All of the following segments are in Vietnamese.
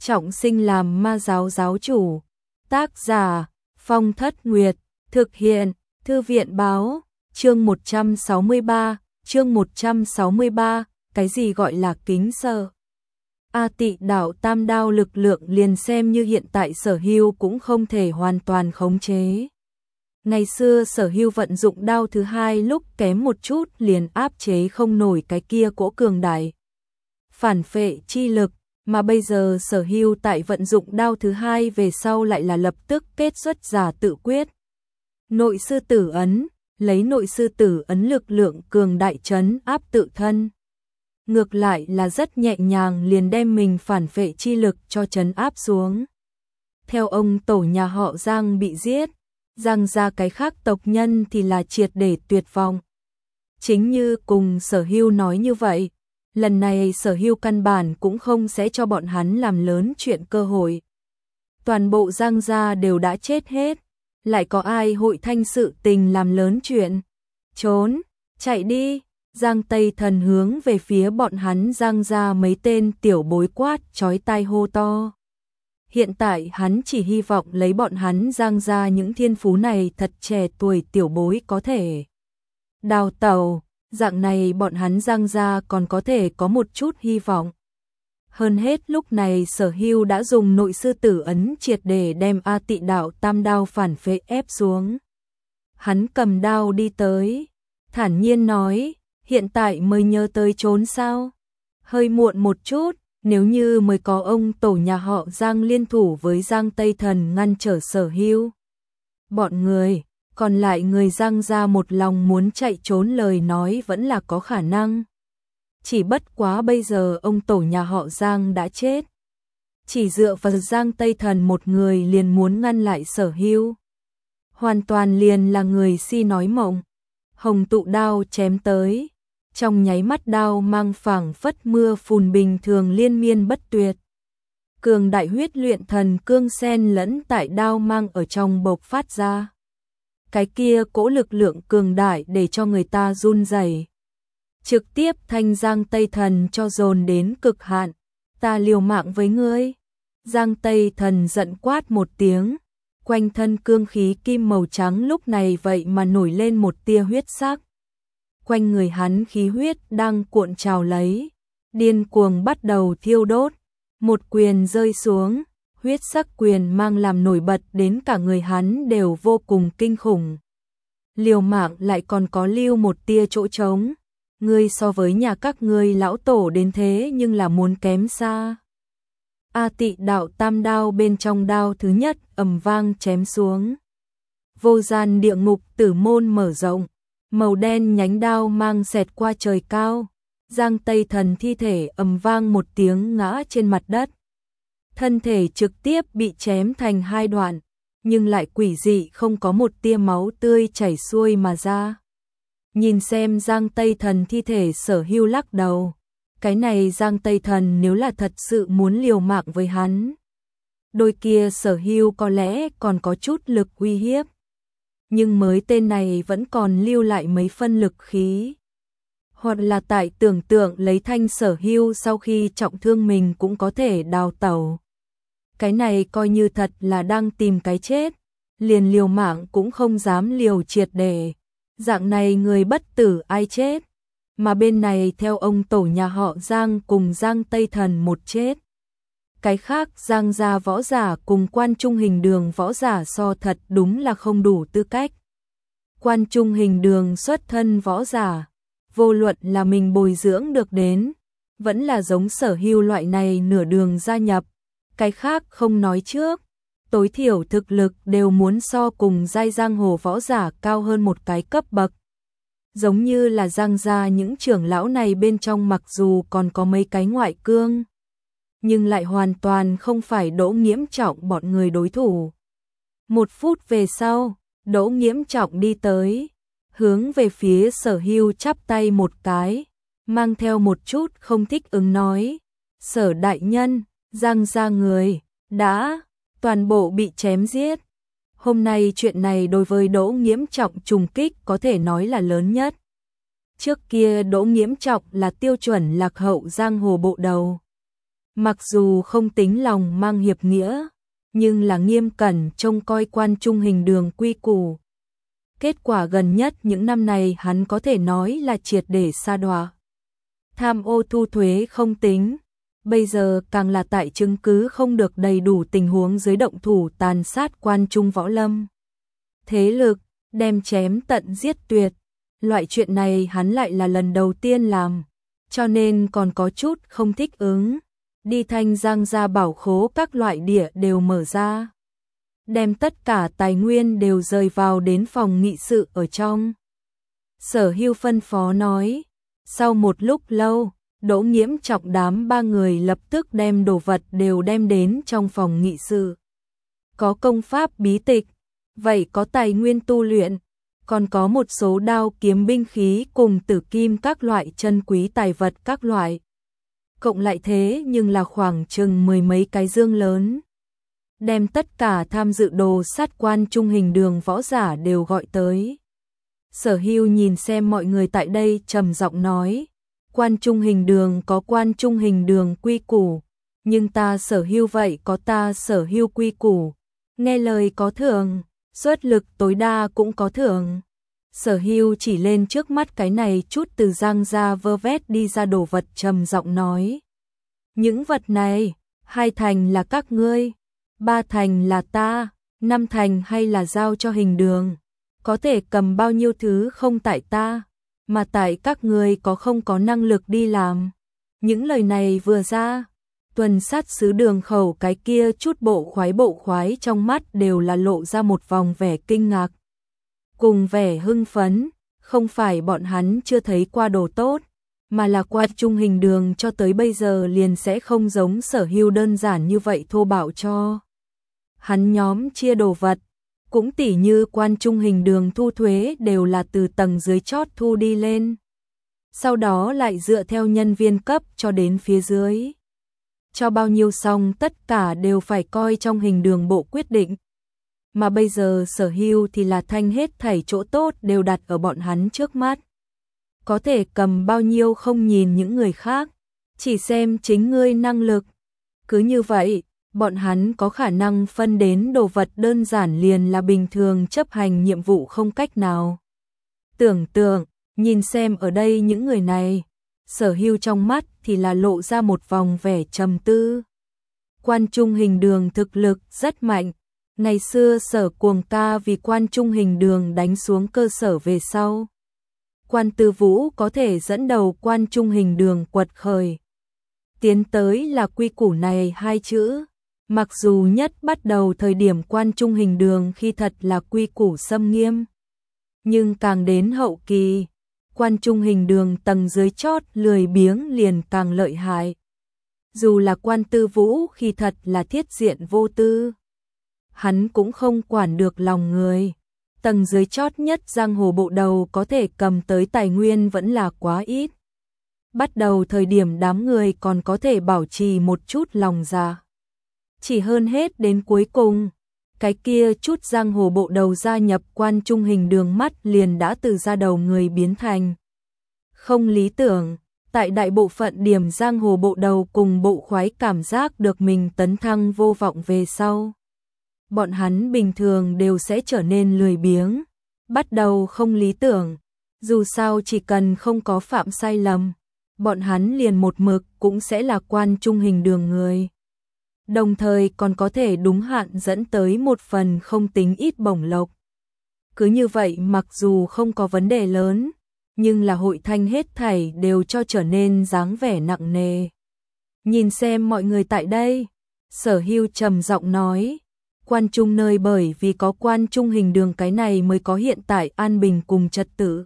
trọng sinh làm ma giáo giáo chủ. Tác giả Phong Thất Nguyệt, thực hiện Thư viện báo, chương 163, cái gì gọi là kính sợ. A Tị đạo tam đao lực lượng liền xem như hiện tại Sở Hưu cũng không thể hoàn toàn khống chế. Ngày xưa Sở Hưu vận dụng đao thứ hai lúc kém một chút liền áp chế không nổi cái kia cỗ cường đại phản phệ chi lực, mà bây giờ Sở Hưu tại vận dụng đao thứ hai về sau lại là lập tức kết xuất giả tự quyết. Nội sư tử ấn, lấy nội sư tử ấn lực lượng cường đại trấn áp tự thân. Ngược lại là rất nhẹ nhàng liền đem mình phản phệ chi lực cho trấn áp xuống. Theo ông tổ nhà họ Giang bị giết, Giang gia cái khác tộc nhân thì là triệt để tuyệt vọng. Chính như cùng Sở Hưu nói như vậy, lần này Sở Hưu căn bản cũng không sẽ cho bọn hắn làm lớn chuyện cơ hội. Toàn bộ Giang gia đều đã chết hết, lại có ai hội thanh sự tình làm lớn chuyện. Trốn, chạy đi. Giang Tây Thần hướng về phía bọn hắn Giang gia mấy tên tiểu bối quát chói tai hô to. Hiện tại hắn chỉ hy vọng lấy bọn hắn Giang gia những thiên phú này thật trẻ tuổi tiểu bối có thể đào tẩu, dạng này bọn hắn Giang gia còn có thể có một chút hy vọng. Hơn hết lúc này Sở Hưu đã dùng nội sư tử ấn triệt để đem A Tị đạo tam đao phản phệ ép xuống. Hắn cầm đao đi tới, thản nhiên nói, hiện tại mới nhớ tới trốn sao? Hơi muộn một chút, nếu như mới có ông tổ nhà họ Giang liên thủ với Giang Tây Thần ngăn trở Sở Hưu. Bọn người, còn lại người Giang gia một lòng muốn chạy trốn lời nói vẫn là có khả năng. Chỉ bất quá bây giờ ông tổ nhà họ Giang đã chết. Chỉ dựa vào Giang Tây Thần một người liền muốn ngăn lại Sở Hưu. Hoàn toàn liền là người si nói mộng. Hồng tụ đao chém tới. Trong nháy mắt đao mang phảng phất mưa phùn bình thường liên miên bất tuyệt. Cường đại huyết luyện thần cương xen lẫn tại đao mang ở trong bộc phát ra. Cái kia cỗ lực lượng cường đại để cho người ta run rẩy. Trực tiếp thanh Giang Tây Thần cho dồn đến cực hạn. Ta liều mạng với ngươi. Giang Tây Thần giận quát một tiếng. Quanh thân cương khí kim màu trắng lúc này vậy mà nổi lên một tia huyết sắc. Quanh người hắn khí huyết đang cuộn trào lấy. Điên cuồng bắt đầu thiêu đốt. Một quyền rơi xuống. Huyết sắc quyền mang làm nổi bật đến cả người hắn đều vô cùng kinh khủng. Liều mạng lại còn có lưu một tia chỗ trống. Ngươi so với nhà các ngươi lão tổ đến thế nhưng là muốn kém xa. A Tị đạo tam đao bên trong đao thứ nhất ầm vang chém xuống. Vô gian địa ngục tử môn mở rộng. Màu đen nhánh đao mang xẹt qua trời cao. Giang Tây Thần thi thể ầm vang một tiếng ngã trên mặt đất. Thân thể trực tiếp bị chém thành hai đoạn, nhưng lại quỷ dị không có một tia máu tươi chảy xuôi mà ra. Nhìn xem Giang Tây Thần thi thể Sở Hưu lắc đầu. Cái này Giang Tây Thần nếu là thật sự muốn liều mạng với hắn. Đôi kia Sở Hưu có lẽ còn có chút lực uy hiếp. Nhưng mới tên này vẫn còn lưu lại mấy phân lực khí. Hoặc là tại tưởng tượng lấy thanh Sở Hưu sau khi trọng thương mình cũng có thể đào tẩu. Cái này coi như thật là đang tìm cái chết. Liền liều mạng cũng không dám liều triệt để. Dạng này người bất tử ai chết. Mà bên này theo ông tổ nhà họ Giang cùng Giang Tây Thần một chết. Cái khác Giang gia võ giả cùng Quan Trung Hình Đường võ giả so thật đúng là không đủ tư cách. Quan Trung Hình Đường xuất thân võ giả. Vô luận là mình bồi dưỡng được đến. Vẫn là giống Sở Hưu loại này nửa đường gia nhập. Cái khác không nói trước. Tối thiểu thực lực đều muốn so cùng giai giang hồ võ giả cao hơn một cái cấp bậc. Giống như là Giang gia những trưởng lão này bên trong mặc dù còn có mấy cái ngoại cương, nhưng lại hoàn toàn không phải Đỗ Nghiễm Trọng bọn người đối thủ. Một phút về sau, Đỗ Nghiễm Trọng đi tới, hướng về phía Sở Hưu chắp tay một cái, mang theo một chút không thích ứng nói, Sở đại nhân, Giang gia người, đã toàn bộ bị chém giết. Hôm nay chuyện này đối với Đỗ Nghiễm Trọng trùng kích có thể nói là lớn nhất. Trước kia Đỗ Nghiễm Trọng là tiêu chuẩn lạc hậu giang hồ bộ đầu. Mặc dù không tính lòng mang hiệp nghĩa, nhưng là nghiêm cẩn trông coi quan trung hình đường quy củ. Kết quả gần nhất những năm này hắn có thể nói là triệt để sa đọa. Tham ô thu thuế không tính, bây giờ càng là tại chứng cứ không được đầy đủ tình huống dưới động thủ tàn sát quan trung võ lâm. Thế lực, đem chém tận giết tuyệt, loại chuyện này hắn lại là lần đầu tiên làm, cho nên còn có chút không thích ứng. Đi Thanh Giang ra bảo khố các loại địa đều mở ra, đem tất cả tài nguyên đều rời vào đến phòng nghị sự ở trong. Sở Hưu phân phó nói, sau một lúc lâu, Đỗ Nghiễm Trọng đám ba người lập tức đem đồ vật đều đem đến trong phòng nghị sự. Có công pháp bí tịch, vậy có tài nguyên tu luyện, còn có một số đao kiếm binh khí cùng tử kim các loại chân quý tài vật các loại. Cộng lại thế nhưng là khoảng chừng 10 mấy cái dương lớn. Đem tất cả tham dự đồ sát quan trung hình đường võ giả đều gọi tới. Sở Hưu nhìn xem mọi người tại đây trầm giọng nói, quan trung hình đường có quan trung hình đường quy củ, nhưng ta Sở Hưu vậy có ta Sở Hưu quy củ, nghe lời có thưởng, xuất lực tối đa cũng có thưởng. Sở Hưu chỉ lên trước mắt cái này chút từ Giang ra vơ vét đi ra đồ vật trầm giọng nói. Những vật này, 2 thành là các ngươi, 3 thành là ta, 5 thành hay là giao cho hình đường. Có thể cầm bao nhiêu thứ không tại ta, mà tại các ngươi có không có năng lực đi làm. Những lời này vừa ra, tuần sát sứ Đường Khẩu cái kia chút bộ khoái trong mắt đều là lộ ra một vòng vẻ kinh ngạc. Cùng vẻ hưng phấn, không phải bọn hắn chưa thấy qua đồ tốt, mà là quan trung hình đường cho tới bây giờ liền sẽ không giống Sở Hưu đơn giản như vậy thô bạo cho. Hắn nhóm chia đồ vật, cũng tỉ như quan trung hình đường thu thuế đều là từ tầng dưới chót thu đi lên. Sau đó lại dựa theo nhân viên cấp cho đến phía dưới. Cho bao nhiêu xong tất cả đều phải coi trong hình đường bộ quyết định. Mà bây giờ Sở Hưu thì là thanh hết thảy chỗ tốt đều đặt ở bọn hắn trước mắt. Có thể cầm bao nhiêu không nhìn những người khác, chỉ xem chính ngươi năng lực. Cứ như vậy, bọn hắn có khả năng phân đến đồ vật đơn giản liền là bình thường chấp hành nhiệm vụ không cách nào. Tưởng tượng, nhìn xem ở đây những người này, Sở Hưu trong mắt thì là lộ ra một vòng vẻ trầm tư. Quan trung hình đường thực lực rất mạnh. Ngày xưa Sở Cuồng ca vì quan trung hình đường đánh xuống cơ sở về sau. Quan Tư Vũ có thể dẫn đầu quan trung hình đường quật khởi. Tiến tới là quy củ này 2 chữ. Mặc dù nhất bắt đầu thời điểm quan trung hình đường khi thật là quy củ xâm nghiêm. Nhưng càng đến hậu kỳ, quan trung hình đường tầng dưới chót lười biếng liền càng lợi hại. Dù là Quan Tư Vũ khi thật là thiết diện vô tư, hắn cũng không quản được lòng người. Tầng dưới chót nhất giang hồ bộ đầu có thể cầm tới tài nguyên vẫn là quá ít. Bắt đầu thời điểm đám người còn có thể bảo trì một chút lòng dạ. Chỉ hơn hết đến cuối cùng, cái kia chút giang hồ bộ đầu gia nhập quan trung hình đường mắt liền đã từ ra đầu người biến thành không lý tưởng. Tại đại bộ phận điểm giang hồ bộ đầu cùng bộ khoái cảm giác được mình tấn thăng vô vọng về sau. Bọn hắn bình thường đều sẽ trở nên lười biếng, bắt đầu không lý tưởng. Dù sao chỉ cần không có phạm sai lầm, bọn hắn liền một mực cũng sẽ là quan trung hình đường người. Đồng thời còn có thể đúng hạn dẫn tới một phần không tính ít bổng lộc. Cứ như vậy mặc dù không có vấn đề lớn, nhưng là hội thanh hết thảy đều cho trở nên dáng vẻ nặng nề. Nhìn xem mọi người tại đây, Sở Hưu trầm giọng nói, quan trung nơi bởi vì có quan trung hình đường cái này mới có hiện tại an bình cùng trật tự.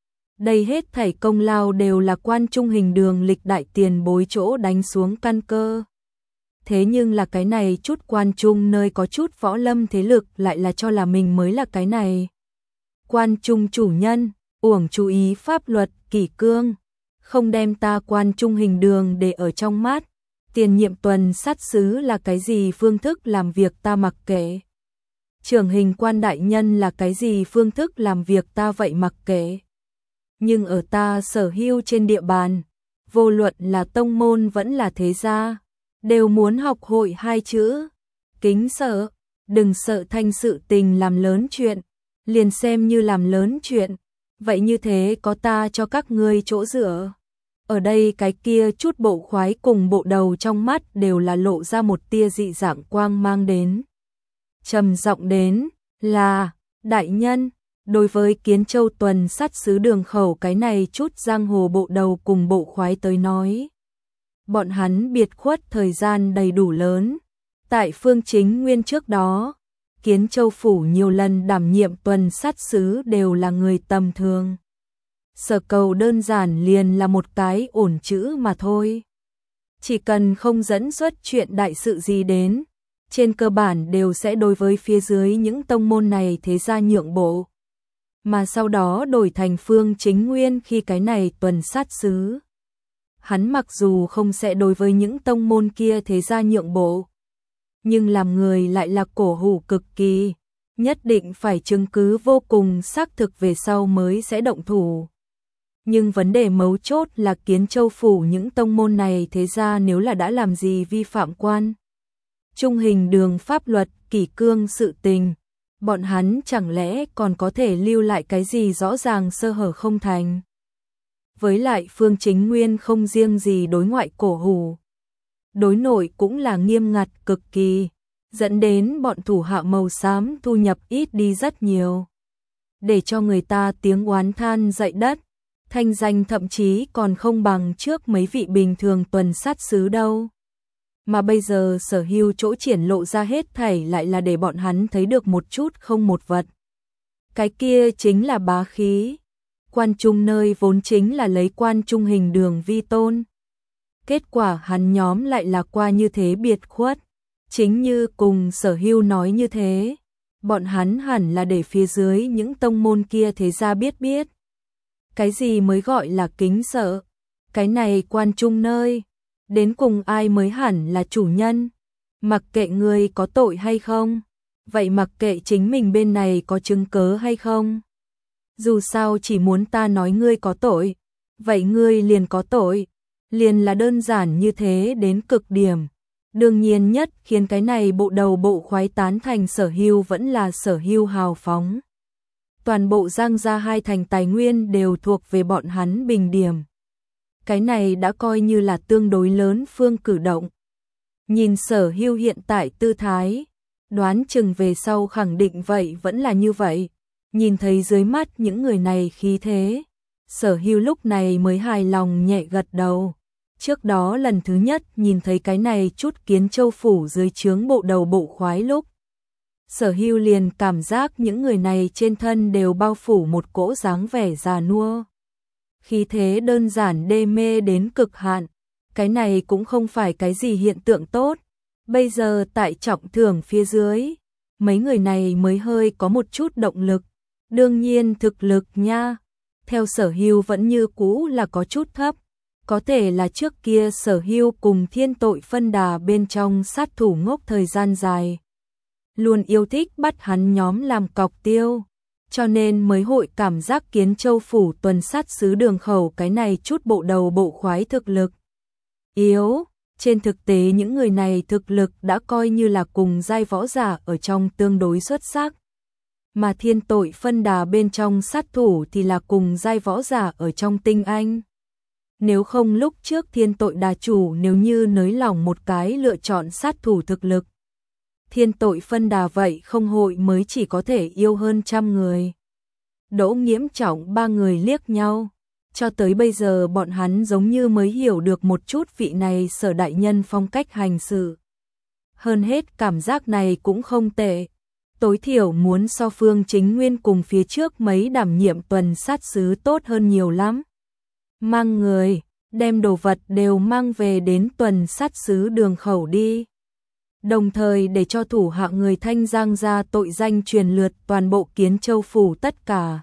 Đây hết thảy công lao đều là quan trung hình đường lịch đại tiền bối chỗ đánh xuống căn cơ. Thế nhưng là cái này chút quan trung nơi có chút võ lâm thế lực lại là cho là mình mới là cái này. Quan trung chủ nhân, uổng chú ý pháp luật, kỷ cương, không đem ta quan trung hình đường để ở trong mắt. Tiền nhiệm tuần sát sứ là cái gì phương thức làm việc ta mặc kệ. Trưởng hình quan đại nhân là cái gì phương thức làm việc ta vậy mặc kệ. Nhưng ở ta Sở Hưu trên địa bàn, vô luận là tông môn vẫn là thế gia, đều muốn học hội hai chữ kính sợ. Đừng sợ thành sự tình làm lớn chuyện, liền xem như làm lớn chuyện, vậy như thế có ta cho các ngươi chỗ dựa. Ở đây cái kia chút bộ khoái cùng bộ đầu trong mắt đều là lộ ra một tia dị dạng quang mang đến. Trầm giọng đến là, đại nhân, đối với Kiến Châu tuần sát sứ Đường Khẩu cái này chút giang hồ bộ đầu cùng bộ khoái tới nói. Bọn hắn biệt khuất thời gian đầy đủ lớn. Tại Phương Chính Nguyên trước đó, Kiến Châu phủ nhiều lần đảm nhiệm tuần sát sứ đều là người tầm thường. Sở cầu đơn giản liền là một cái ổn chữ mà thôi. Chỉ cần không dẫn xuất chuyện đại sự gì đến, trên cơ bản đều sẽ đối với phía dưới những tông môn này thế gia nhượng bộ. Mà sau đó đổi thành Phương Chính Nguyên khi cái này tuần sát sứ. Hắn mặc dù không sẽ đối với những tông môn kia thế gia nhượng bộ, nhưng làm người lại là cổ hủ cực kỳ, nhất định phải chứng cứ vô cùng xác thực về sau mới sẽ động thủ. Nhưng vấn đề mấu chốt là Kiến Châu phủ những tông môn này thế ra nếu là đã làm gì vi phạm quan trung hình đường pháp luật kỷ cương sự tình, bọn hắn chẳng lẽ còn có thể lưu lại cái gì rõ ràng sơ hở không thành. Với lại Phương Chính Nguyên không riêng gì đối ngoại cổ hủ, đối nội cũng là nghiêm ngặt cực kỳ, dẫn đến bọn thủ hạ màu xám thu nhập ít đi rất nhiều. Để cho người ta tiếng oán than dậy đất, thanh danh thậm chí còn không bằng trước mấy vị bình thường tuần sát sứ đâu. Mà bây giờ Sở Hưu chỗ triển lộ ra hết thảy lại là để bọn hắn thấy được một chút không một vật. Cái kia chính là bá khí. Quan trung nơi vốn chính là lấy quan trung hình đường vi tôn. Kết quả hắn nhóm lại là qua như thế biệt khuất. Chính như cùng Sở Hưu nói như thế, bọn hắn hẳn là để phía dưới những tông môn kia thế ra biết. Cái gì mới gọi là kính sợ? Cái này quan trung nơi, đến cùng ai mới hẳn là chủ nhân? Mặc kệ người có tội hay không, vậy mặc kệ chính mình bên này có chứng cớ hay không. Dù sao chỉ muốn ta nói ngươi có tội, vậy ngươi liền có tội, liền là đơn giản như thế đến cực điểm. Đương nhiên nhất khiến cái này bộ đầu bộ khoái tán thành Sở Hưu vẫn là Sở Hưu hào phóng. Toàn bộ Giang gia hai thành tài nguyên đều thuộc về bọn hắn bình điểm. Cái này đã coi như là tương đối lớn phương cử động. Nhìn Sở Hưu hiện tại tư thái, đoán chừng về sau khẳng định vậy vẫn là như vậy. Nhìn thấy dưới mắt những người này khí thế, Sở Hưu lúc này mới hài lòng nhẹ gật đầu. Trước đó lần thứ nhất nhìn thấy cái này chút Kiến Châu phủ dưới trướng bộ đầu bộ khoái lúc, Sở Hưu liền cảm giác những người này trên thân đều bao phủ một cỗ dáng vẻ già nua. Khí thế đơn giản đê mê đến cực hạn, cái này cũng không phải cái gì hiện tượng tốt. Bây giờ tại trọng thưởng phía dưới, mấy người này mới hơi có một chút động lực. Đương nhiên thực lực nha, theo Sở Hưu vẫn như cũ là có chút thấp. Có thể là trước kia Sở Hưu cùng Thiên Tội Phân Đà bên trong sát thủ ngốc thời gian dài, luôn yêu thích bắt hắn nhóm làm cọc tiêu, cho nên mới hội cảm giác Kiến Châu phủ tuần sát sứ Đường Khẩu cái này chút bộ đầu bộ khoái thực lực yếu. Trên thực tế những người này thực lực đã coi như là cùng giai võ giả ở trong tương đối xuất sắc. Mà Thiên Tội Phân Đà bên trong sát thủ thì là cùng giai võ giả ở trong tinh anh. Nếu không lúc trước Thiên Tội Đà chủ nếu như nới lỏng một cái lựa chọn sát thủ thực lực, Thiên Tội Phân Đà vậy không hội mới chỉ có thể yêu hơn 100 người. Đỗ Nghiễm Trọng ba người liếc nhau, cho tới bây giờ bọn hắn giống như mới hiểu được một chút vị này Sở đại nhân phong cách hành sự. Hơn hết cảm giác này cũng không tệ, tối thiểu muốn so Phương Chính Nguyên cùng phía trước mấy đảm nhiệm tuần sát sứ tốt hơn nhiều lắm. Mang người, đem đồ vật đều mang về đến tuần sát sứ Đường Khẩu đi. Đồng thời để cho thủ hạ người Thanh Giang ra tội danh truyền lượt toàn bộ Kiến Châu phủ tất cả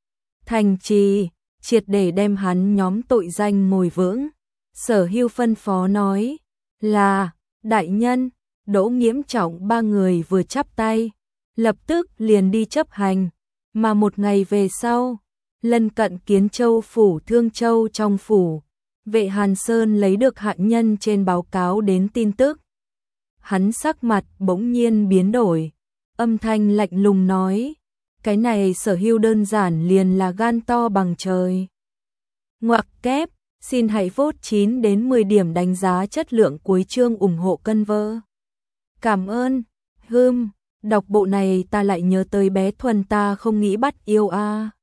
thành trì, triệt để đem hắn nhóm tội danh ngồi vững. Sở Hưu phân phó nói là, đại nhân. Đỗ Nghiễm Trọng ba người vừa chắp tay, lập tức liền đi chấp hành. Mà một ngày về sau, lân cận Kiến Châu phủ Thương Châu trong phủ, Vệ Hàn Sơn lấy được hạ nhân trên báo cáo đến tin tức. Hắn sắc mặt bỗng nhiên biến đổi, âm thanh lạnh lùng nói, cái này Sở Hưu đơn giản liền là gan to bằng trời. Ngoặc kép, xin hãy vote 9 đến 10 điểm đánh giá chất lượng cuối chương ủng hộ cân vơ. Cảm ơn, đọc bộ này ta lại nhớ tới bé Thuần ta không nghĩ bắt yêu a.